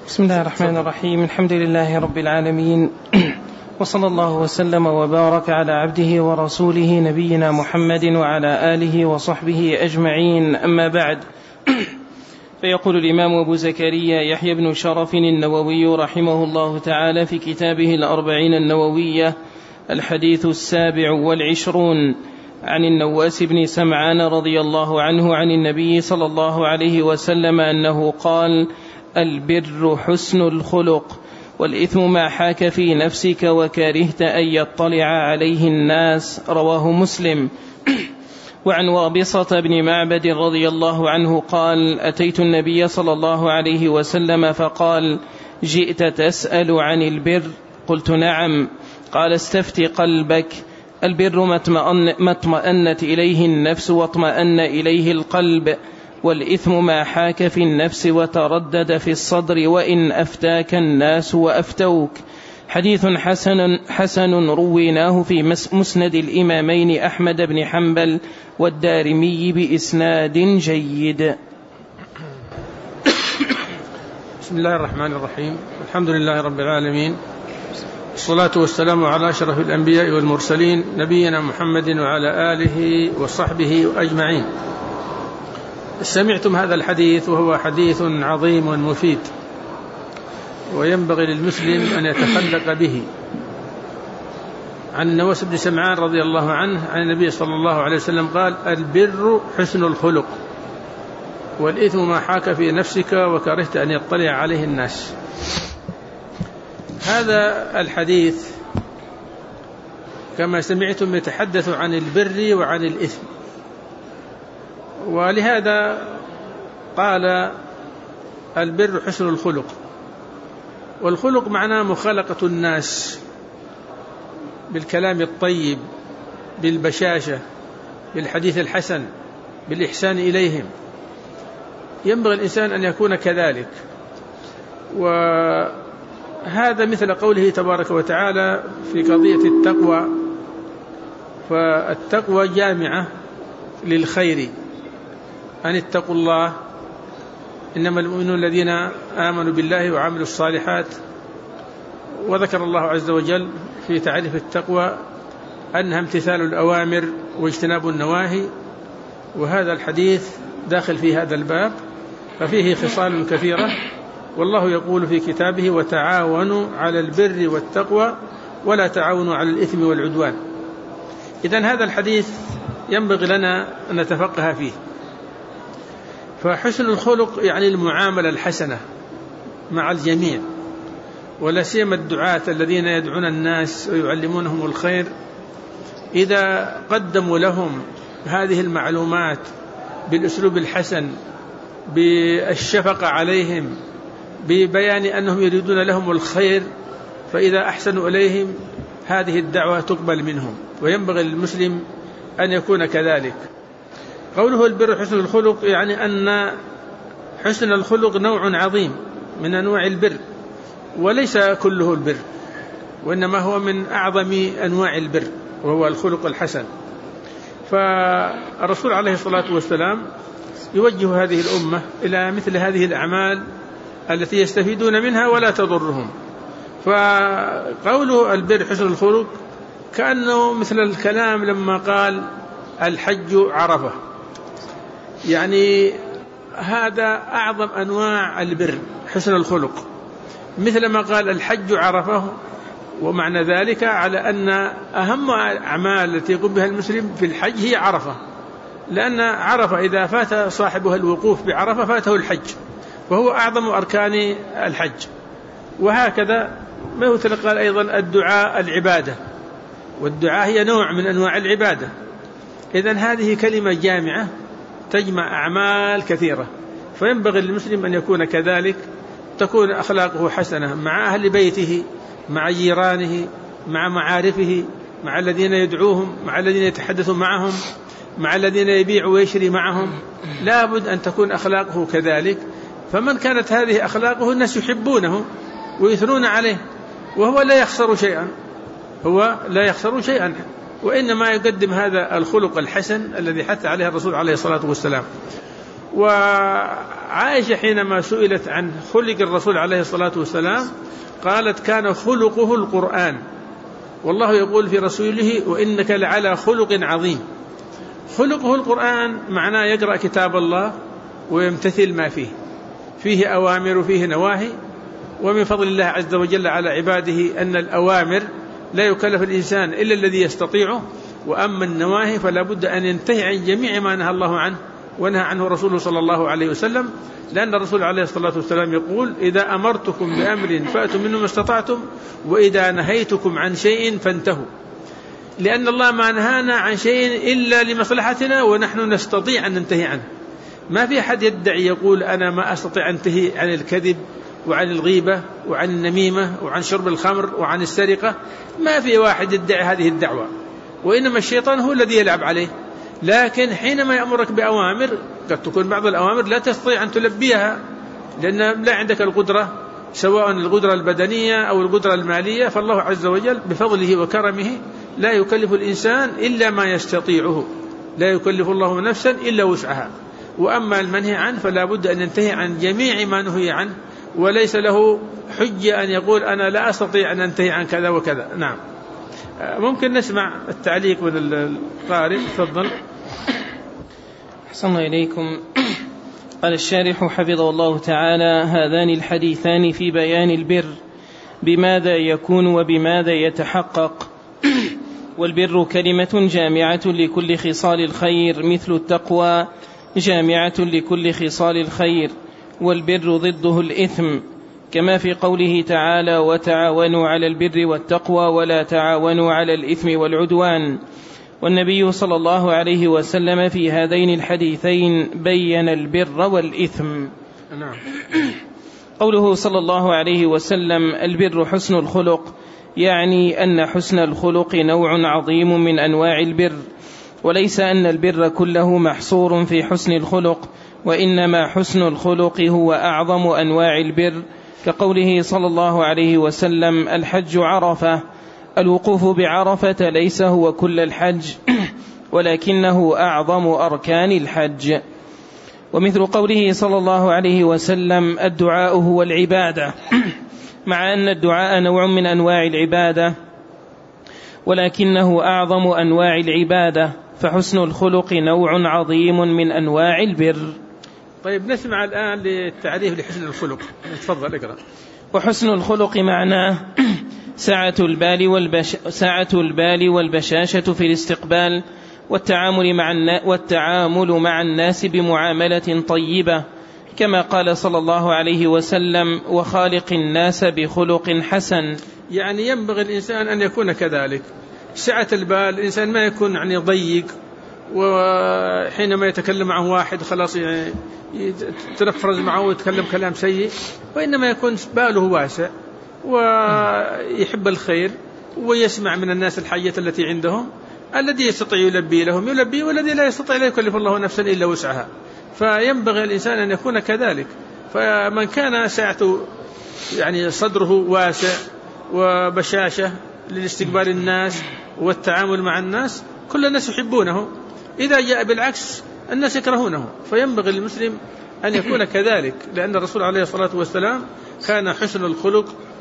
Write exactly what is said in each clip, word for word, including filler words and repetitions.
بسم الله الرحمن الرحيم. الحمد لله رب العالمين، وصلى الله وسلم وبارك على عبده ورسوله نبينا محمد وعلى آله وصحبه أجمعين، أما بعد. فيقول الإمام أبو زكريا يحيى بن شرف النووي رحمه الله تعالى في كتابه الأربعين النووية الحديث السابع والعشرون عن النواس بن سمعان رضي الله عنه عن النبي صلى الله عليه وسلم أنه قال: البر حسن الخلق، والإثم ما حاك في نفسك وكرهت أن يطلع عليه الناس. رواه مسلم. وعن وابصة بن معبد رضي الله عنه قال: أتيت النبي صلى الله عليه وسلم فقال: جئت تسأل عن البر؟ قلت: نعم. قال: استفت قلبك. البر ما اطمأنت إليه النفس واطمأن إليه القلب، والإثم ما حاك في النفس وتردد في الصدر وإن أفتاك الناس وأفتوك. حديث حسن, حسن رويناه في مسند الإمامين أحمد بن حنبل والدارمي بإسناد جيد. بسم الله الرحمن الرحيم. الحمد لله رب العالمين، الصلاة والسلام على أشرف الأنبياء والمرسلين نبينا محمد وعلى آله وصحبه أجمعين. سمعتم هذا الحديث وهو حديث عظيم ومفيد، وينبغي للمسلم أن يتخلق به. عن النواس بن سمعان رضي الله عنه عن النبي صلى الله عليه وسلم قال: البر حسن الخلق، والإثم ما حاك في نفسك وكرهت أن يطلع عليه الناس. هذا الحديث كما سمعتم يتحدث عن البر وعن الإثم، ولهذا قال: البر حسن الخلق. والخلق معناه مخالقة الناس بالكلام الطيب، بالبشاشة، بالحديث الحسن، بالإحسان إليهم. ينبغي الإنسان أن يكون كذلك، وهذا مثل قوله تبارك وتعالى في قضية التقوى: فالتقوى جامعة للخير، أن اتقوا الله إنما المؤمنون الذين آمنوا بالله وعملوا الصالحات. وذكر الله عز وجل في تعريف التقوى أنها امتثال الأوامر واجتناب النواهي، وهذا الحديث داخل في هذا الباب، ففيه خصال كثيرة. والله يقول في كتابه: وتعاونوا على البر والتقوى ولا تعاونوا على الإثم والعدوان. إذن هذا الحديث ينبغي لنا أن نتفقه فيه. فحسن الخلق يعني المعاملة الحسنة مع الجميع، ولا سيما الدعاة الذين يدعون الناس ويعلمونهم الخير، إذا قدموا لهم هذه المعلومات بالأسلوب الحسن، بالشفقة عليهم، ببيان أنهم يريدون لهم الخير، فإذا أحسنوا إليهم هذه الدعوة تقبل منهم، وينبغي للمسلم أن يكون كذلك. قوله البر حسن الخلق يعني أن حسن الخلق نوع عظيم من أنواع البر، وليس كله البر، وإنما هو من أعظم أنواع البر، وهو الخلق الحسن. فالرسول عليه الصلاة والسلام يوجه هذه الأمة إلى مثل هذه الأعمال التي يستفيدون منها ولا تضرهم. فقوله البر حسن الخلق كأنه مثل الكلام لما قال: الحج عرفة، يعني هذا أعظم أنواع البر حسن الخلق، مثل ما قال: الحج عرفه. ومعنى ذلك على أن أهم أعمال التي يقوم بها المسلم في الحج هي عرفة، لأن عرفة إذا فات صاحبها الوقوف بعرفة فاته الحج، وهو أعظم أركان الحج. وهكذا ما يتلقى أيضا الدعاء العبادة، والدعاء هي نوع من أنواع العبادة. إذن هذه كلمة جامعة تجمع أعمال كثيرة، فينبغي للمسلم أن يكون كذلك، تكون أخلاقه حسنة مع أهل بيته، مع جيرانه، مع معارفه، مع الذين يدعوهم، مع الذين يتحدث معهم، مع الذين يبيع ويشري معهم. لا بد أن تكون أخلاقه كذلك. فمن كانت هذه أخلاقه الناس يحبونه ويثنون عليه، وهو لا يخسر شيئا، هو لا يخسر شيئا، وإنما يقدم هذا الخلق الحسن الذي حث عليه الرسول عليه الصلاة والسلام. وعائشة حينما سئلت عن خلق الرسول عليه الصلاة والسلام قالت كان خلقه القرآن، والله يقول في رسوله وإنك لعلى خلق عظيم. خلقه القرآن معناه يقرأ كتاب الله ويمتثل ما فيه، فيه أوامر وفيه نواهي. ومن فضل الله عز وجل على عباده أن الأوامر لا يكلف الإنسان إلا الذي يستطيعه، وأما النواهي فلا بد أن ينتهي عن جميع ما نهى الله عنه ونهى عنه رسوله صلى الله عليه وسلم، لأن الرسول عليه الصلاة والسلام يقول إذا أمرتكم بأمر فأتوا منه ما استطعتم وإذا نهيتكم عن شيء فانتهوا، لأن الله ما نهانا عن شيء إلا لمصلحتنا ونحن نستطيع أن ننتهي عنه. ما في أحد يدعي يقول أنا ما أستطيع أن أنتهي عن الكذب وعن الغيبة وعن النميمة وعن شرب الخمر وعن السرقة، ما في واحد يدعي هذه الدعوة، وإنما الشيطان هو الذي يلعب عليه. لكن حينما يأمرك بأوامر قد تكون بعض الأوامر لا تستطيع أن تلبيها لأن لا عندك القدرة، سواء القدرة البدنية أو القدرة المالية، فالله عز وجل بفضله وكرمه لا يكلف الإنسان إلا ما يستطيعه، لا يكلف الله نفسا إلا وسعها. وأما المنهي عنه فلا بد أن ينتهي عن جميع ما نهي عنه، وليس له حجة أن يقول أنا لا أستطيع أن أنتهي عن كذا وكذا. نعم. ممكن نسمع التعليق من القارئ. تفضل. أحسن إليكم. قال الشارح حفظه الله تعالى: هذان الحديثان في بيان البر بماذا يكون وبماذا يتحقق. والبر كلمة جامعة لكل خصال الخير، مثل التقوى جامعة لكل خصال الخير، والبر ضده الإثم، كما في قوله تعالى: وتعاونوا على البر والتقوى ولا تعاونوا على الإثم والعدوان. والنبي صلى الله عليه وسلم في هذين الحديثين بين البر والإثم. نعم. قوله صلى الله عليه وسلم البر حسن الخلق، يعني أن حسن الخلق نوع عظيم من أنواع البر، وليس أن البر كله محصور في حسن الخلق، وإنما حسن الخلق هو أعظم أنواع البر، كقوله صلى الله عليه وسلم: الحج عرفة. الوقوف بعرفة ليس هو كل الحج، ولكنه أعظم أركان الحج. ومثل قوله صلى الله عليه وسلم: الدعاء هو العبادة، مع أن الدعاء نوع من أنواع العبادة ولكنه أعظم أنواع العبادة، فحسن الخلق نوع عظيم من أنواع البر. طيب نسمع الآن للتعريف لحسن الخلق. تفضل اقرأ. وحسن الخلق معناه سعة البال, والبش... سعة البال والبشاشة في الاستقبال والتعامل مع, النا... والتعامل مع الناس بمعاملة طيبة، كما قال صلى الله عليه وسلم: وخالق الناس بخلق حسن. يعني ينبغي الإنسان أن يكون كذلك. سعة البال، الإنسان ما يكون يعني ضيق، وحينما يتكلم معه واحد خلاص يعني يتنفرز معه ويتكلم كلام سيء، وإنما يكون باله واسع ويحب الخير ويسمع من الناس الحاجة التي عندهم، الذي يستطيع يلبي لهم يلبي، والذي لا يستطيع لا يكلف الله نفسا إلا وسعها. فينبغي الإنسان أن يكون كذلك. فمن كان سعته يعني صدره واسع وبشاشة للاستقبال الناس والتعامل مع الناس، كل الناس يحبونه. إذا جاء بالعكس الناس يكرهونه. فينبغي للمسلم أن يكون كذلك، لأن الرسول عليه الصلاة والسلام كان حسن الخلق،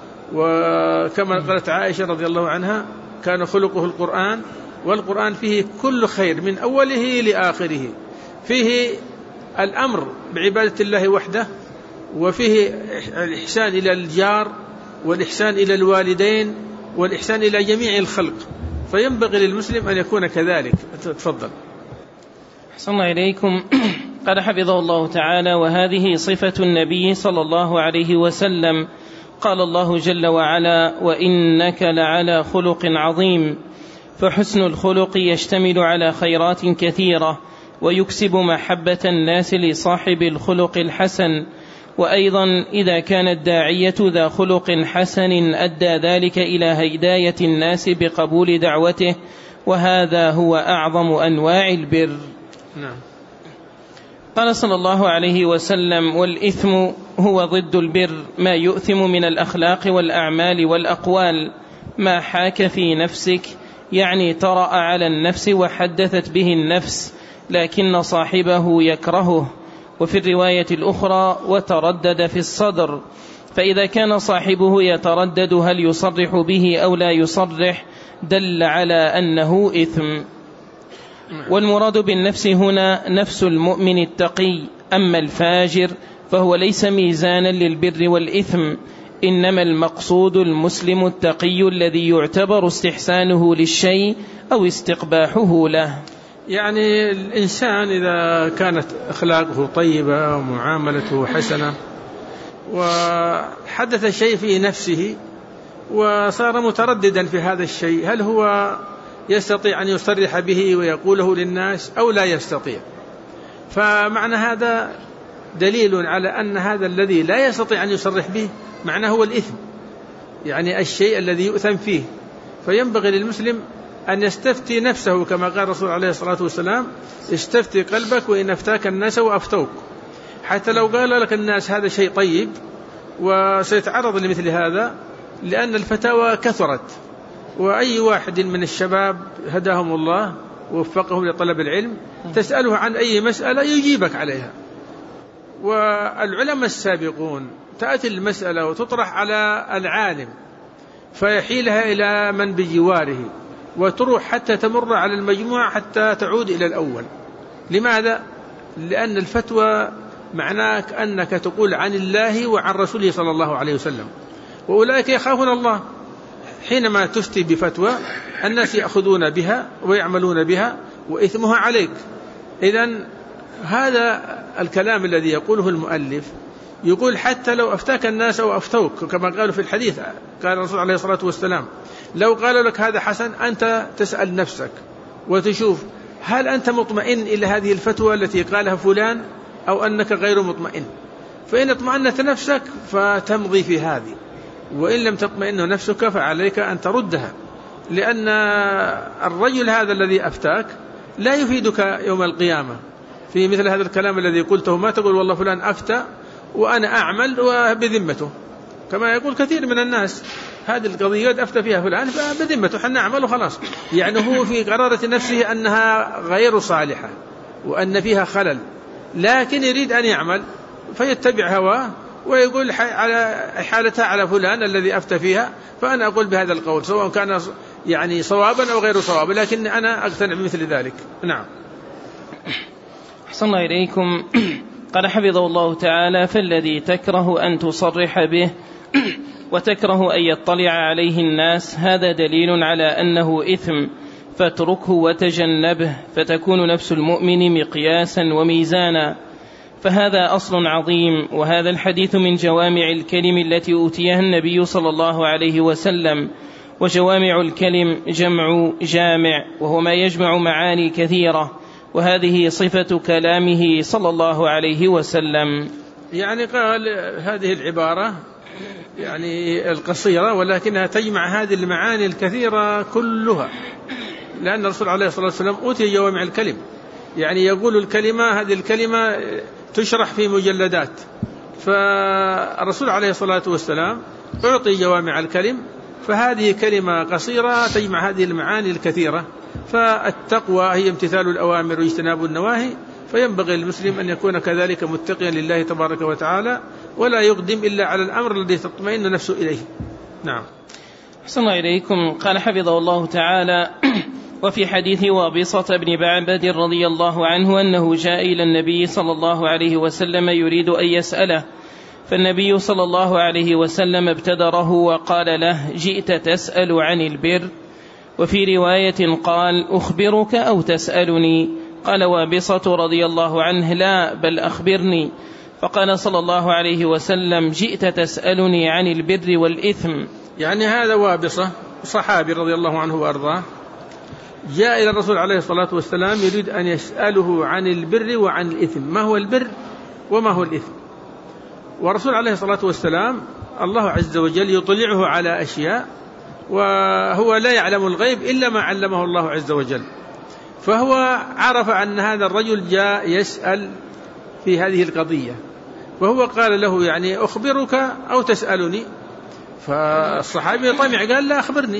وكما قالت عائشة رضي الله عنها: كان خلقه القرآن، والقرآن فيه كل خير من أوله لآخره، فيه الأمر بعبادة الله وحده، وفيه الإحسان إلى الجار، والإحسان إلى الوالدين، والإحسان إلى جميع الخلق. فينبغي للمسلم أن يكون كذلك. تفضل. أحسن الله إليكم. قال حفظه الله تعالى: وهذه صفة النبي صلى الله عليه وسلم. قال الله جل وعلا: وإنك لعلى خلق عظيم. فحسن الخلق يشتمل على خيرات كثيرة، ويكسب محبة الناس لصاحب الخلق الحسن. وأيضا إذا كان الداعية ذا خلق حسن أدى ذلك إلى هداية الناس بقبول دعوته، وهذا هو أعظم أنواع البر. نعم. قال صلى الله عليه وسلم: والإثم هو ضد البر، ما يؤثم من الأخلاق والأعمال والأقوال، ما حاك في نفسك، يعني طرأ على النفس وحدثت به النفس، لكن صاحبه يكرهه. وفي الرواية الأخرى وتردد في الصدر، فإذا كان صاحبه يتردد هل يصرح به أو لا يصرح دل على أنه إثم. والمراد بالنفس هنا نفس المؤمن التقي، أما الفاجر فهو ليس ميزانا للبر والإثم، إنما المقصود المسلم التقي الذي يعتبر استحسانه للشيء أو استقباحه له. يعني الإنسان إذا كانت أخلاقه طيبة ومعاملته حسنة وحدث شيء في نفسه وصار مترددا في هذا الشيء، هل هو يستطيع أن يصرح به ويقوله للناس أو لا يستطيع؟ فمعنى هذا دليل على أن هذا الذي لا يستطيع أن يصرح به معناه هو الإثم، يعني الشيء الذي يؤثم فيه. فينبغي للمسلم أن يستفتي نفسه كما قال الرسول عليه الصلاة والسلام: استفتي قلبك وإن أفتاك الناس وأفتوك. حتى لو قال لك الناس هذا شيء طيب وسيتعرض لمثل هذا، لأن الفتاوى كثرت، وأي واحد من الشباب هداهم الله ووفقهم لطلب العلم تسأله عن أي مسألة يجيبك عليها. والعلماء السابقون تأتي المسألة وتطرح على العالم فيحيلها إلى من بجواره وتروح حتى تمر على المجموعة حتى تعود إلى الأول. لماذا؟ لأن الفتوى معناك أنك تقول عن الله وعن رسوله صلى الله عليه وسلم، وأولئك يخافون الله. حينما تفتي بفتوى الناس يأخذون بها ويعملون بها وإثمها عليك. إذن هذا الكلام الذي يقوله المؤلف يقول حتى لو أفتاك الناس أو أفتوك، كما قالوا في الحديث، قال الرسول عليه الصلاة والسلام: لو قالوا لك هذا حسن أنت تسأل نفسك وتشوف هل أنت مطمئن إلى هذه الفتوى التي قالها فلان أو أنك غير مطمئن. فإن اطمأنت نفسك فتمضي في هذه، وإن لم تطمئن نفسك فعليك أن تردها، لأن الرجل هذا الذي أفتاك لا يفيدك يوم القيامة في مثل هذا الكلام الذي قلته. ما تقول والله فلان أفتى وأنا أعمل وبذمته، كما يقول كثير من الناس: هذه القضية أفتى فيها فلان فبذمته حنا نعمل وخلاص. يعني هو في قرارة نفسه أنها غير صالحة وأن فيها خلل، لكن يريد أن يعمل فيتبع هواه ويقول على حالتها على فلان الذي أفتى فيها، فأنا أقول بهذا القول سواء كان يعني صوابا أو غير صواب، لكن أنا أقتنع بمثل ذلك. نعم. أحسن الله إليكم. قال حفظه الله تعالى: فالذي تكره أن تصرح به وتكره أن يطلع عليه الناس هذا دليل على أنه إثم، فاتركه وتجنبه، فتكون نفس المؤمن مقياسا وميزانا. فهذا أصل عظيم، وهذا الحديث من جوامع الكلم التي أوتيها النبي صلى الله عليه وسلم. وجوامع الكلم جمع جامع، وهو ما يجمع معاني كثيرة، وهذه صفة كلامه صلى الله عليه وسلم. يعني قال هذه العبارة يعني القصيرة ولكنها تجمع هذه المعاني الكثيرة كلها، لأن الرسول عليه الصلاة والسلام أوتي جوامع الكلم، يعني يقول الكلمة هذه الكلمة تشرح في مجلدات، فالرسول عليه الصلاة والسلام أعطي جوامع الكلم، فهذه كلمة قصيرة تجمع هذه المعاني الكثيرة. فالتقوى هي امتثال الأوامر واجتناب النواهي، فينبغي للمسلم أن يكون كذلك متقيا لله تبارك وتعالى، ولا يقدم إلا على الأمر الذي تطمئن نفسه إليه. نعم. أحسن الله إليكم. قال حفظه الله تعالى: وفي حديث وابصة بن معبد رضي الله عنه أنه جاء إلى النبي صلى الله عليه وسلم يريد أن يسأله، فالنبي صلى الله عليه وسلم ابتدره وقال له: جئت تسأل عن البر؟ وفي رواية قال: أخبرك أو تسألني؟ قال وابصة رضي الله عنه: لا، بل أخبرني. فقال صلى الله عليه وسلم: جئت تسألني عن البر والإثم. يعني هذا وابصة صحابي رضي الله عنه وأرضاه جاء إلى الرسول عليه الصلاة والسلام يريد أن يسأله عن البر وعن الإثم، ما هو البر وما هو الإثم. والرسول عليه الصلاة والسلام الله عز وجل يطلعه على أشياء، وهو لا يعلم الغيب إلا ما علمه الله عز وجل. فهو عرف أن هذا الرجل جاء يسأل في هذه القضية، فهو قال له: يعني أخبرك أو تسألني؟ فالصحابي طمع قال: لا، أخبرني.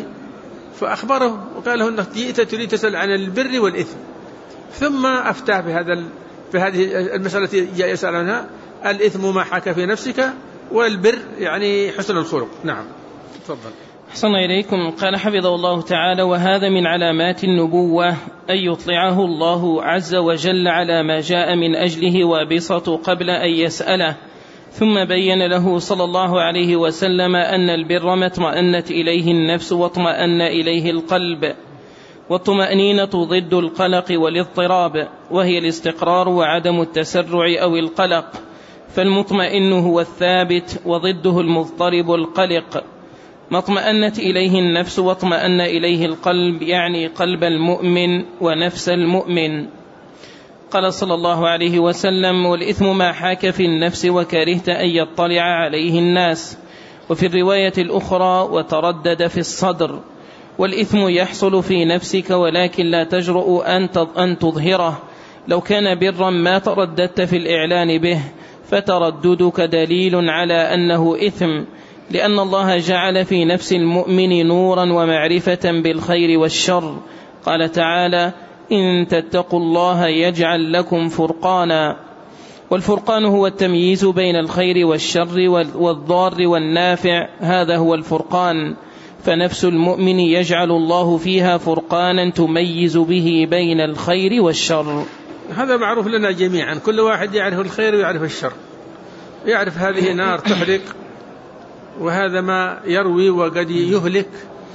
فأخبره وقال له: أنك جئت تريد تسأل عن البر والإثم، ثم أفتاه بهذا في هذه المسألة التي جاء يسأل عنها، الإثم ما حاك في نفسك، والبر يعني حسن الخلق. نعم تفضل. أحسن إليكم. قال حفظه الله تعالى: وهذا من علامات النبوة أن يطلعه الله عز وجل على ما جاء من أجله وبسط قبل أن يسأله، ثم بين له صلى الله عليه وسلم أن البر ما اطمأنت إليه النفس واطمأن إليه القلب، والطمأنينة ضد القلق والاضطراب، وهي الاستقرار وعدم التسرع أو القلق، فالمطمئن هو الثابت وضده المضطرب القلق. ما اطمأنت إليه النفس واطمأن إليه القلب يعني قلب المؤمن ونفس المؤمن. قال صلى الله عليه وسلم: والإثم ما حاك في النفس وكرهت أن يطلع عليه الناس. وفي الرواية الأخرى: وتردد في الصدر. والإثم يحصل في نفسك ولكن لا تجرؤ أن تظهره، لو كان برا ما ترددت في الإعلان به، فترددك دليل على أنه إثم، لأن الله جعل في نفس المؤمن نورا ومعرفة بالخير والشر. قال تعالى: إن تتقوا الله يجعل لكم فرقانا. والفرقان هو التمييز بين الخير والشر والضار والنافع، هذا هو الفرقان. فنفس المؤمن يجعل الله فيها فرقانا تميز به بين الخير والشر. هذا معروف لنا جميعا، كل واحد يعرف الخير ويعرف الشر، يعرف هذه نار تحرق، وهذا ما يروي وقد يهلك،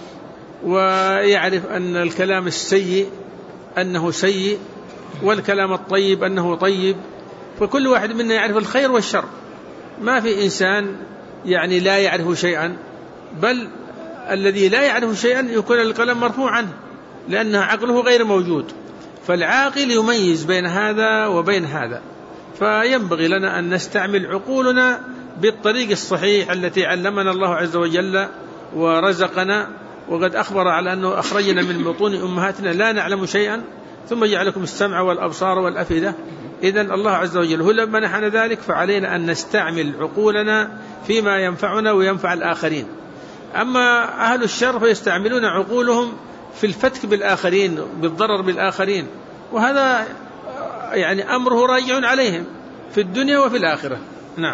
ويعرف أن الكلام السيء أنه سيء والكلام الطيب أنه طيب، فكل واحد منا يعرف الخير والشر. ما في إنسان يعني لا يعرف شيئا، بل الذي لا يعرف شيئا يكون القلم مرفوع عنه، لأن عقله غير موجود. فالعاقل يميز بين هذا وبين هذا، فينبغي لنا أن نستعمل عقولنا بالطريق الصحيح التي علمنا الله عز وجل ورزقنا، وقد أخبر على أنه أخرجنا من بطون أمهاتنا لا نعلم شيئا ثم جعلكم السمع والأبصار والأفئدة. إذن الله عز وجل هو لما منحنا ذلك، فعلينا أن نستعمل عقولنا فيما ينفعنا وينفع الآخرين. أما أهل الشر فيستعملون عقولهم في الفتك بالآخرين، بالضرر بالآخرين، وهذا يعني أمره راجع عليهم في الدنيا وفي الآخرة. نعم.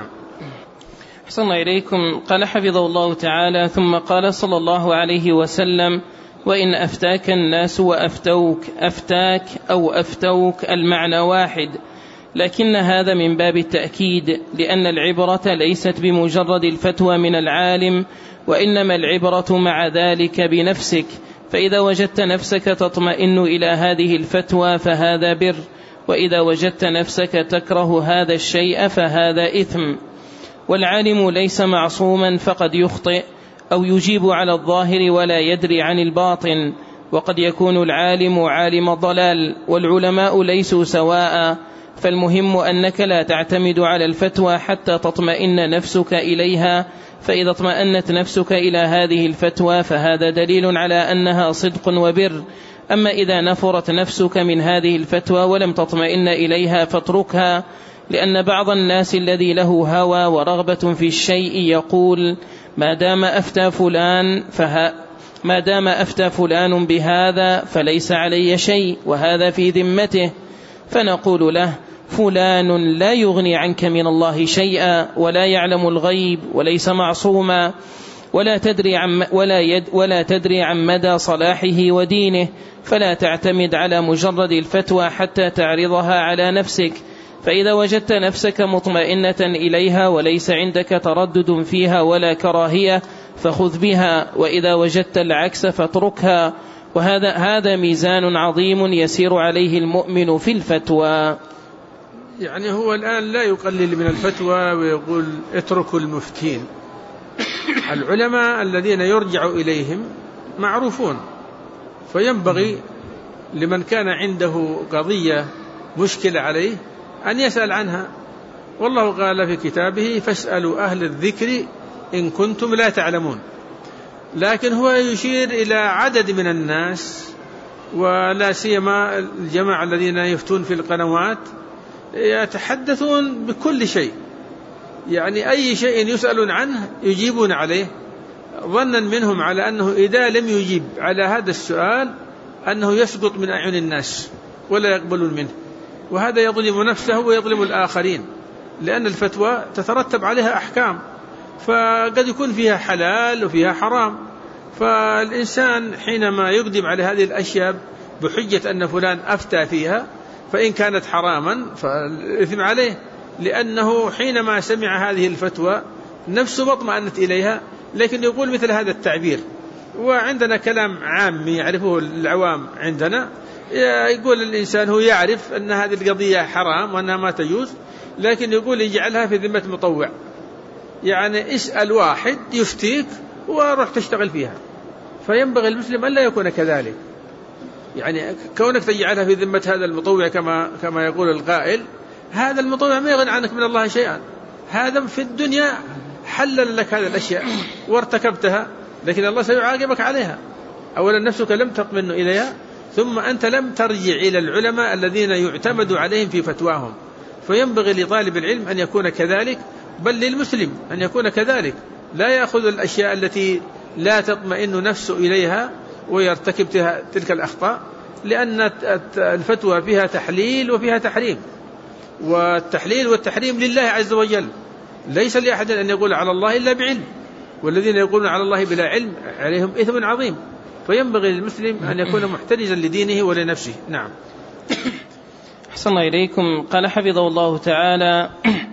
أحسن الله إليكم. قال حفظه الله تعالى: ثم قال صلى الله عليه وسلم: وإن أفتاك الناس وأفتوك، أفتاك أو أفتوك المعنى واحد، لكن هذا من باب التأكيد، لأن العبرة ليست بمجرد الفتوى من العالم، وإنما العبرة مع ذلك بنفسك، فإذا وجدت نفسك تطمئن إلى هذه الفتوى فهذا بر، وإذا وجدت نفسك تكره هذا الشيء فهذا إثم. والعالم ليس معصوما، فقد يخطئ أو يجيب على الظاهر ولا يدري عن الباطن، وقد يكون العالم عالم ضلال، والعلماء ليسوا سواء، فالمهم أنك لا تعتمد على الفتوى حتى تطمئن نفسك إليها، فإذا اطمأنت نفسك إلى هذه الفتوى فهذا دليل على أنها صدق وبر. أما إذا نفرت نفسك من هذه الفتوى ولم تطمئن إليها فاتركها، لأن بعض الناس الذي له هوى ورغبة في الشيء يقول: ما دام أفتى فلان فها ما دام أفتى فلان بهذا فليس علي شيء، وهذا في ذمته. فنقول له: فلان لا يغني عنك من الله شيئا، ولا يعلم الغيب، وليس معصوما، ولا تدري عن ولا يد ولا تدري عن مدى صلاحه ودينه، فلا تعتمد على مجرد الفتوى حتى تعرضها على نفسك. فإذا وجدت نفسك مطمئنة إليها وليس عندك تردد فيها ولا كراهية فخذ بها، وإذا وجدت العكس فاتركها. وهذا هذا ميزان عظيم يسير عليه المؤمن في الفتوى. يعني هو الآن لا يقلل من الفتوى ويقول اتركوا المفتين. العلماء الذين يرجع إليهم معروفون، فينبغي لمن كان عنده قضية مشكلة عليه أن يسأل عنها. والله قال في كتابه: فاسألوا أهل الذكر إن كنتم لا تعلمون. لكن هو يشير إلى عدد من الناس، ولا سيما الجماعة الذين يفتون في القنوات يتحدثون بكل شيء، يعني أي شيء يسألون عنه يجيبون عليه، ظنا منهم على أنه إذا لم يجيب على هذا السؤال أنه يسقط من أعين الناس ولا يقبلون منه. وهذا يظلم نفسه ويظلم الآخرين، لأن الفتوى تترتب عليها أحكام، فقد يكون فيها حلال وفيها حرام. فالإنسان حينما يقدم على هذه الأشياء بحجة أن فلان أفتى فيها، فإن كانت حراما فالإثم عليه، لأنه حينما سمع هذه الفتوى نفسه ما اطمأنت إليها، لكن يقول مثل هذا التعبير. وعندنا كلام عام يعرفه العوام عندنا، يقول الإنسان هو يعرف أن هذه القضية حرام وأنها ما تجوز، لكن يقول يجعلها في ذمة مطوع، يعني اسأل واحد يفتيك وروح تشتغل فيها. فينبغي المسلم أن لا يكون كذلك، يعني كونك تجعلها في ذمة هذا المطوع كما كما يقول القائل، هذا المطوع ما يغني عنك من الله شيئا، هذا في الدنيا حلل لك هذه الأشياء وارتكبتها، لكن الله سيعاقبك عليها. أولا نفسك لم تطمئن إليها، ثم أنت لم ترجع إلى العلماء الذين يعتمد عليهم في فتواهم. فينبغي لطالب العلم أن يكون كذلك، بل للمسلم أن يكون كذلك، لا يأخذ الأشياء التي لا تطمئن نفسه إليها ويرتكب تلك الأخطاء، لأن الفتوى فيها تحليل وفيها تحريم، والتحليل والتحريم لله عز وجل، ليس لأحد أن يقول على الله إلا بعلم، والذين يقولون على الله بلا علم عليهم إثم عظيم. فينبغي للمسلم أن يكون محترزا لدينه ولنفسه. نعم. أحسن الله إليكم. قال حفظه الله تعالى: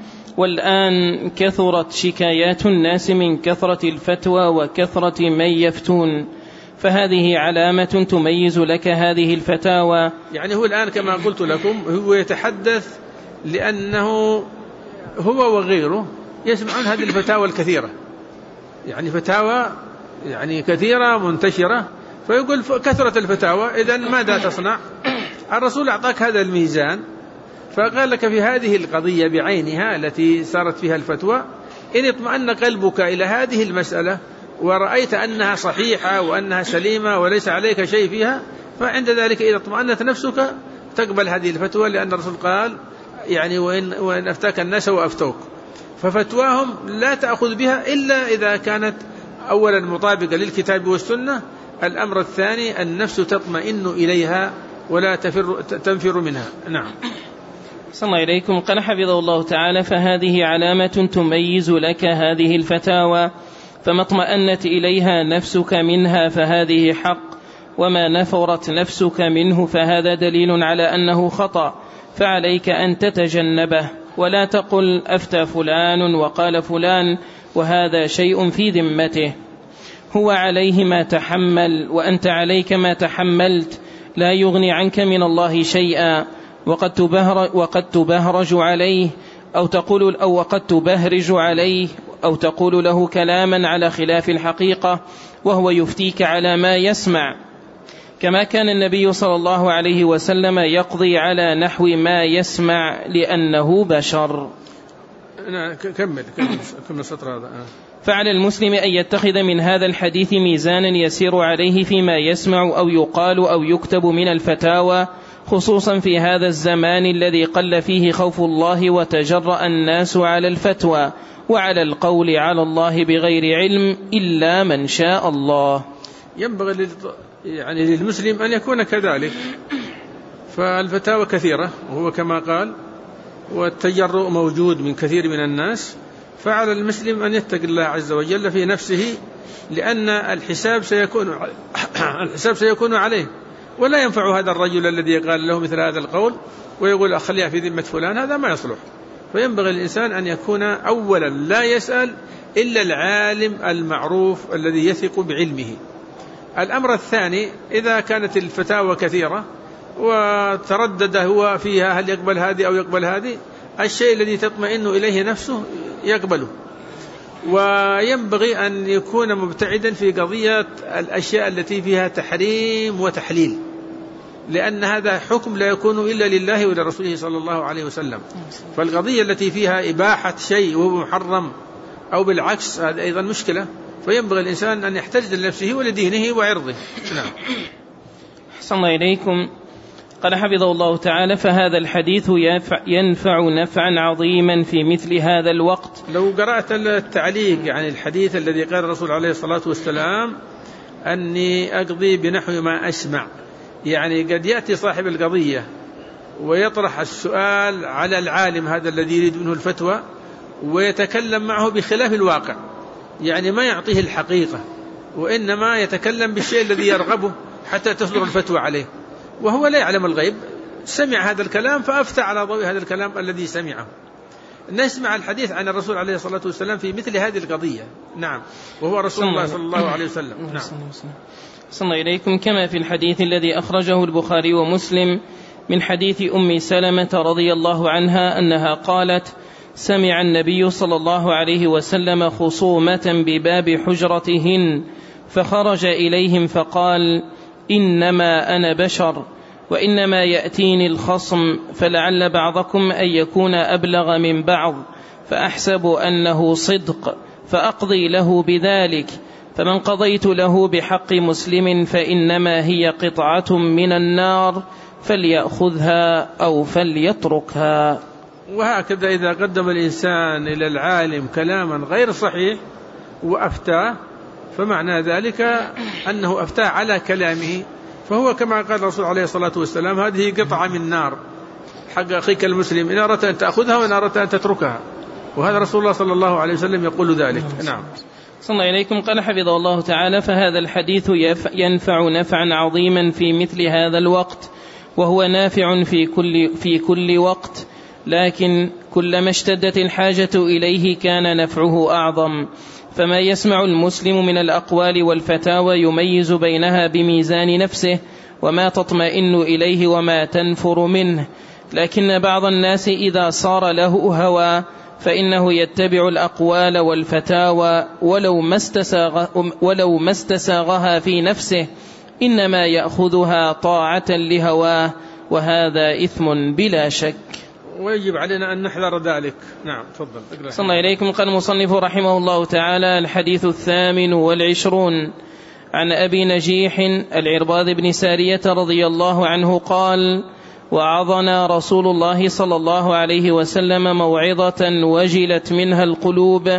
والآن كثرت شكايات الناس من كثرة الفتوى وكثرة من يفتون، فهذه علامة تميز لك هذه الفتاوى. يعني هو الآن كما قلت لكم هو يتحدث لأنه هو وغيره يسمعون هذه الفتاوى الكثيرة، يعني فتاوى يعني كثيرة منتشرة، فيقول كثرة الفتاوى، إذن ماذا تصنع؟ الرسول أعطاك هذا الميزان، فقال لك في هذه القضية بعينها التي صارت فيها الفتوى، إن اطمأن قلبك إلى هذه المسألة ورأيت أنها صحيحة وأنها سليمة وليس عليك شيء فيها، فعند ذلك إذا اطمأنت نفسك تقبل هذه الفتوى، لأن الرسول قال يعني وإن, وإن أفتاك الناس وأفتوك. ففتواهم لا تأخذ بها إلا إذا كانت أولا مطابقة للكتاب والسنة، الأمر الثاني النفس تطمئن إليها ولا تفر تنفر منها. نعم. صلى الله إليكم. قال حفظه الله تعالى: فهذه علامة تميز لك هذه الفتاوى، فما اطمأنت إليها نفسك منها فهذه حق، وما نفرت نفسك منه فهذا دليل على أنه خطأ، فعليك أن تتجنبه، ولا تقل أفتى فلان وقال فلان وهذا شيء في ذمته، هو عليه ما تحمل وأنت عليك ما تحملت، لا يغني عنك من الله شيئا، وقد تبهرج, وقد تبهرج عليه أو تقول أو وقد تبهرج عليه أو تقول له كلاما على خلاف الحقيقة وهو يفتيك على ما يسمع، كما كان النبي صلى الله عليه وسلم يقضي على نحو ما يسمع لأنه بشر. كمل كمل كمل السطر هذا. فعلى المسلم أن يتخذ من هذا الحديث ميزانا يسير عليه فيما يسمع أو يقال أو يكتب من الفتاوى، خصوصا في هذا الزمان الذي قل فيه خوف الله وتجرأ الناس على الفتوى وعلى القول على الله بغير علم إلا من شاء الله. ينبغي يعني للمسلم أن يكون كذلك، فالفتاوى كثيرة وهو كما قال، والتجرؤ موجود من كثير من الناس، فعلى المسلم أن يتقي الله عز وجل في نفسه، لأن الحساب سيكون الحساب سيكون عليه، ولا ينفع هذا الرجل الذي قال له مثل هذا القول ويقول أخليها في ذمة فلان، هذا ما يصلح. فينبغي الإنسان أن يكون أولا لا يسأل إلا العالم المعروف الذي يثق بعلمه. الأمر الثاني، إذا كانت الفتاوى كثيرة وتردد هو فيها هل يقبل هذه أو يقبل هذه، الشيء الذي تطمئن إليه نفسه يقبله. وينبغي أن يكون مبتعدا في قضية الأشياء التي فيها تحريم وتحليل، لأن هذا حكم لا يكون إلا لله ولرسوله صلى الله عليه وسلم. فالقضية التي فيها إباحة شيء وهو محرم أو بالعكس هذا أيضا مشكلة، فينبغي الإنسان أن يحترز لنفسه ولدينه وعرضه. نعم. أحسن الله إليكم. قال حفظه الله تعالى: فهذا الحديث ينفع نفعا عظيما في مثل هذا الوقت. لو قرأت التعليق يعني الحديث الذي قال الرسول عليه الصلاة والسلام أني أقضي بنحو ما أسمع، يعني قد يأتي صاحب القضية ويطرح السؤال على العالم هذا الذي يريد منه الفتوى، ويتكلم معه بخلاف الواقع، يعني ما يعطيه الحقيقة، وإنما يتكلم بالشيء الذي يرغبه حتى تصدر الفتوى عليه، وهو لا يعلم الغيب، سمع هذا الكلام فأفتى على ضوء هذا الكلام الذي سمعه. نسمع الحديث عن الرسول عليه الصلاة والسلام في مثل هذه القضية. نعم، وهو رسول الله صلى الله عليه وسلم. نعم. صلى الله إليكم كما في الحديث الذي أخرجه البخاري ومسلم من حديث أم سلمة رضي الله عنها أنها قالت: سمع النبي صلى الله عليه وسلم خصومة بباب حجرتهن فخرج إليهم فقال: إنما أنا بشر وإنما يأتيني الخصم، فلعل بعضكم أن يكون أبلغ من بعض، فأحسب أنه صدق فأقضي له بذلك، فمن قضيت له بحق مسلم فإنما هي قطعة من النار فليأخذها أو فليتركها. وهكذا إذا قدم الإنسان إلى العالم كلاما غير صحيح وأفتاه، فمعنى ذلك أنه أفتاه على كلامه، فهو كما قال الرسول عليه الصلاة والسلام: هذه قطعة من نار، حق أخيك المسلم إن أردت أن تأخذها وإن أردت أن تتركها. وهذا رسول الله صلى الله عليه وسلم يقول ذلك. نعم. صلى الله إليكم. قال حفظه الله تعالى: فهذا الحديث ينفع نفعا عظيما في مثل هذا الوقت، وهو نافع في كل, في كل وقت، لكن كلما اشتدت الحاجة إليه كان نفعه أعظم. فما يسمع المسلم من الأقوال والفتاوى يميز بينها بميزان نفسه وما تطمئن إليه وما تنفر منه، لكن بعض الناس إذا صار له هوى فإنه يتبع الأقوال والفتاوى ولو ما استساغ ولو ما استساغها في نفسه، إنما يأخذها طاعة لهواه، وهذا إثم بلا شك، ويجب علينا أن نحذر ذلك. نعم، تفضل. صلى الله إليكم. قال المصنف رحمه الله تعالى: الحديث الثامن والعشرون عن أبي نجيح العرباض بن سارية رضي الله عنه قال: وعظنا رسول الله صلى الله عليه وسلم موعظة وجلت منها القلوب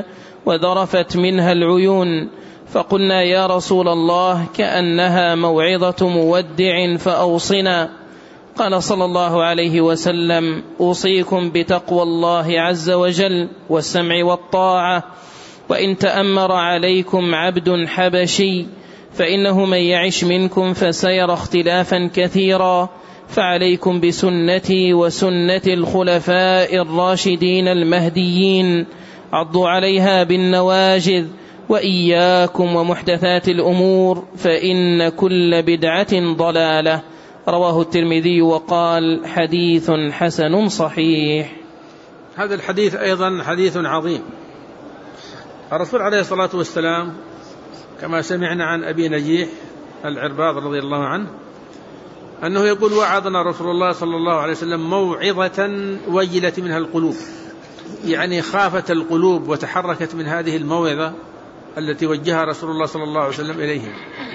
وذرفت منها العيون، فقلنا: يا رسول الله، كأنها موعظة مودع فأوصنا. قال صلى الله عليه وسلم: أوصيكم بتقوى الله عز وجل والسمع والطاعة، وإن تأمر عليكم عبد حبشي فإنه من يعش منكم فسيرى اختلافا كثيرا، فعليكم بسنتي وسنة الخلفاء الراشدين المهديين، عضوا عليها بالنواجذ، وإياكم ومحدثات الأمور فإن كل بدعة ضلالة. رواه الترمذي وقال: حديث حسن صحيح. هذا الحديث أيضا حديث عظيم. الرسول عليه الصلاة والسلام كما سمعنا عن أبي نجيح العرباض رضي الله عنه أنه يقول: وعظنا رسول الله صلى الله عليه وسلم موعظة وجلت منها القلوب، يعني خافت القلوب وتحركت من هذه الموعظة التي وجهها رسول الله صلى الله عليه وسلم إليهم،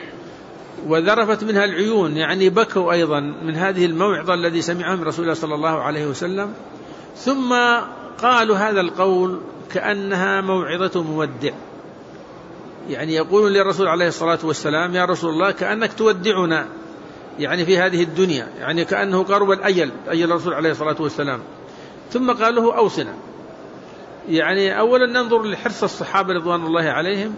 وذرفت منها العيون، يعني بكوا أيضا من هذه الموعظة الذي سمعهم رسول الله صلى الله عليه وسلم، ثم قالوا هذا القول كأنها موعظة مودع، يعني يقولون للرسول عليه الصلاة والسلام: يا رسول الله، كأنك تودعنا يعني في هذه الدنيا، يعني كأنه قرب الأجل، أجل الرسول عليه الصلاة والسلام. ثم قال له: أوصنا. يعني أولا ننظر لحرص الصحابة رضوان الله عليهم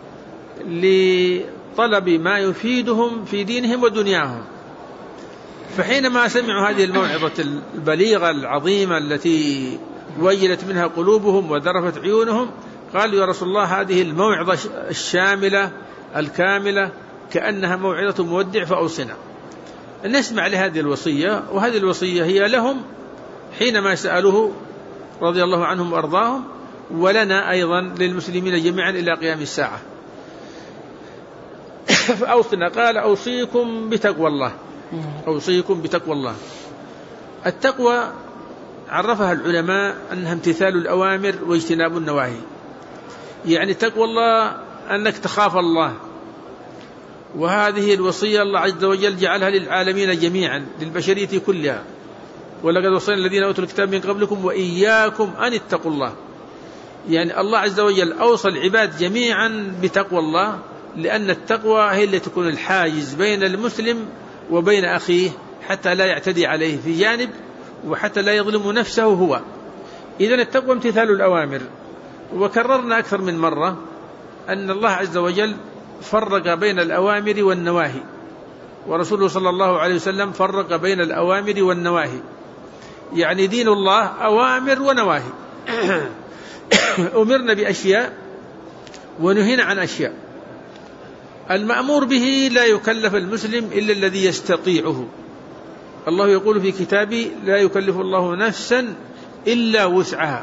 لطلب ما يفيدهم في دينهم ودنياهم، فحينما سمعوا هذه الموعظة البليغة العظيمة التي وجلت منها قلوبهم وذرفت عيونهم، قالوا: يا رسول الله، هذه الموعظة الشاملة الكاملة كأنها موعظة مودع فأوصنا. نسمع لهذه الوصية، وهذه الوصية هي لهم حينما سألوه رضي الله عنهم وأرضاهم، ولنا أيضا للمسلمين جميعا إلى قيام الساعة. فأوصنا، قال: أوصيكم بتقوى الله، أوصيكم بتقوى الله. التقوى عرفها العلماء أنها امتثال الأوامر واجتناب النواهي، يعني تقوى الله أنك تخاف الله، وهذه الوصية الله عز وجل جعلها للعالمين جميعا، للبشرية كلها: ولقد وصينا الذين أوتوا الكتاب من قبلكم وإياكم أن اتقوا الله. يعني الله عز وجل أوصى العباد جميعا بتقوى الله، لأن التقوى هي التي تكون الحاجز بين المسلم وبين أخيه حتى لا يعتدي عليه في جانب وحتى لا يظلم نفسه هو. إذن التقوى امتثال الأوامر. وكررنا أكثر من مرة أن الله عز وجل فرق بين الأوامر والنواهي، ورسوله صلى الله عليه وسلم فرق بين الأوامر والنواهي، يعني دين الله أوامر ونواهي. أمرنا بأشياء ونهينا عن أشياء. المأمور به لا يكلف المسلم إلا الذي يستطيعه. الله يقول في كتابه: لا يكلف الله نفسا إلا وسعها.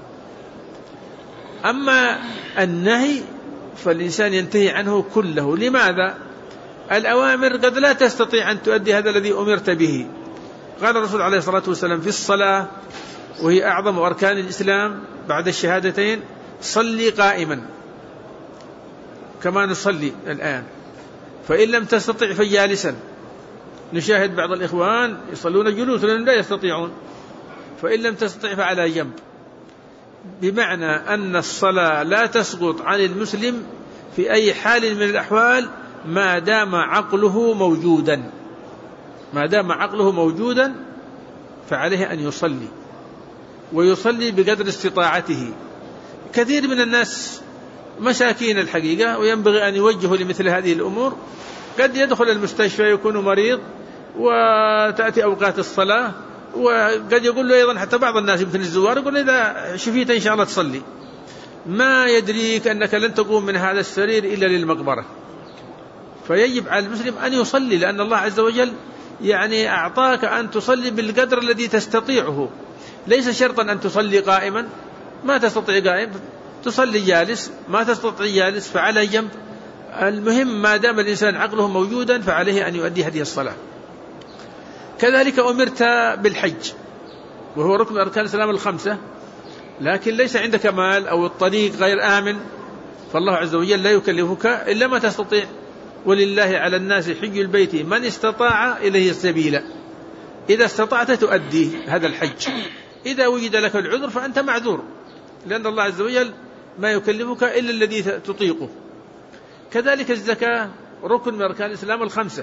أما النهي فالإنسان ينتهي عنه كله. لماذا؟ الأوامر قد لا تستطيع أن تؤدي هذا الذي أمرت به. قال الرسول عليه الصلاة والسلام في الصلاة، وهي أعظم أركان الإسلام بعد الشهادتين: صلي قائما كما نصلي الآن، فإن لم تستطع فجالسا. نشاهد بعض الإخوان يصلون جلوسا لأنهم لا يستطيعون، فإن لم تستطع فعلى جنب. بمعنى أن الصلاة لا تسقط عن المسلم في أي حال من الأحوال ما دام عقله موجودا. ما دام عقله موجودا فعليه أن يصلي، ويصلي بقدر استطاعته. كثير من الناس مساكين الحقيقة، وينبغي أن يوجهوا لمثل هذه الأمور. قد يدخل المستشفى يكون مريض وتأتي أوقات الصلاة، وقد يقول له أيضا حتى بعض الناس مثل الزوار يقول: إذا شفيت إن شاء الله تصلي. ما يدريك أنك لن تقوم من هذا السرير إلا للمقبرة. فيجب على المسلم أن يصلي، لأن الله عز وجل يعني أعطاك أن تصلي بالقدر الذي تستطيعه. ليس شرطا أن تصلي قائما، ما تستطيع قائم تصلي جالس، ما تستطيع جالس فعلى جنب. المهم ما دام الإنسان عقله موجودا فعليه أن يؤدي هذه الصلاة. كذلك أمرت بالحج، وهو ركن أركان الإسلام الخمسة، لكن ليس عندك مال أو الطريق غير آمن، فالله عز وجل لا يكلفك إلا ما تستطيع. ولله على الناس حج البيت من استطاع إليه سبيلا. إذا استطعت تؤدي هذا الحج، إذا وجد لك العذر فأنت معذور، لأن الله عز وجل ما يكلفك إلا الذي تطيقه. كذلك الزكاة ركن من أركان الإسلام الخمسة.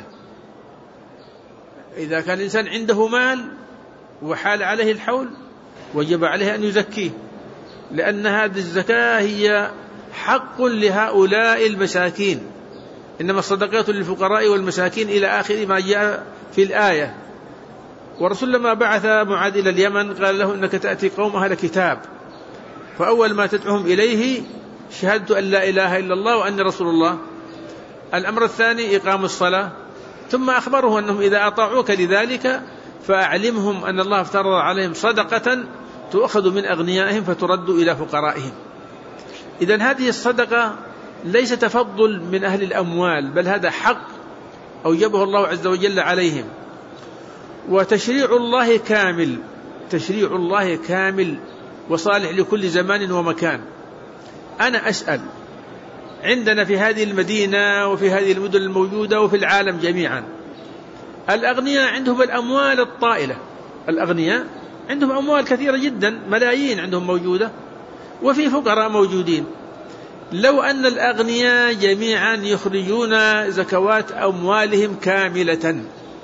إذا كان الإنسان عنده مال وحال عليه الحول وجب عليه أن يزكيه، لأن هذه الزكاة هي حق لهؤلاء المساكين. إنما الصدقات للفقراء والمساكين إلى آخر ما جاء في الآية. ورسول لما بعث معاذ إلى اليمن قال له: إنك تأتي قوم أهل كتاب، فأول ما تدعوهم إليه شهادة أن لا إله إلا الله وأني رسول الله. الأمر الثاني إقام الصلاة، ثم أخبره أنهم إذا أطاعوك لذلك فأعلمهم أن الله افترض عليهم صدقة تؤخذ من أغنيائهم فترد إلى فقرائهم. إذن هذه الصدقة ليس تفضل من أهل الأموال، بل هذا حق أوجبه الله عز وجل عليهم. وتشريع الله كامل، تشريع الله كامل وصالح لكل زمان ومكان. أنا أسأل، عندنا في هذه المدينة وفي هذه المدن الموجودة وفي العالم جميعا، الأغنياء عندهم الأموال الطائلة، الأغنياء عندهم أموال كثيرة جدا، ملايين عندهم موجودة، وفي فقراء موجودين. لو أن الأغنياء جميعا يخرجون زكوات أموالهم كاملة،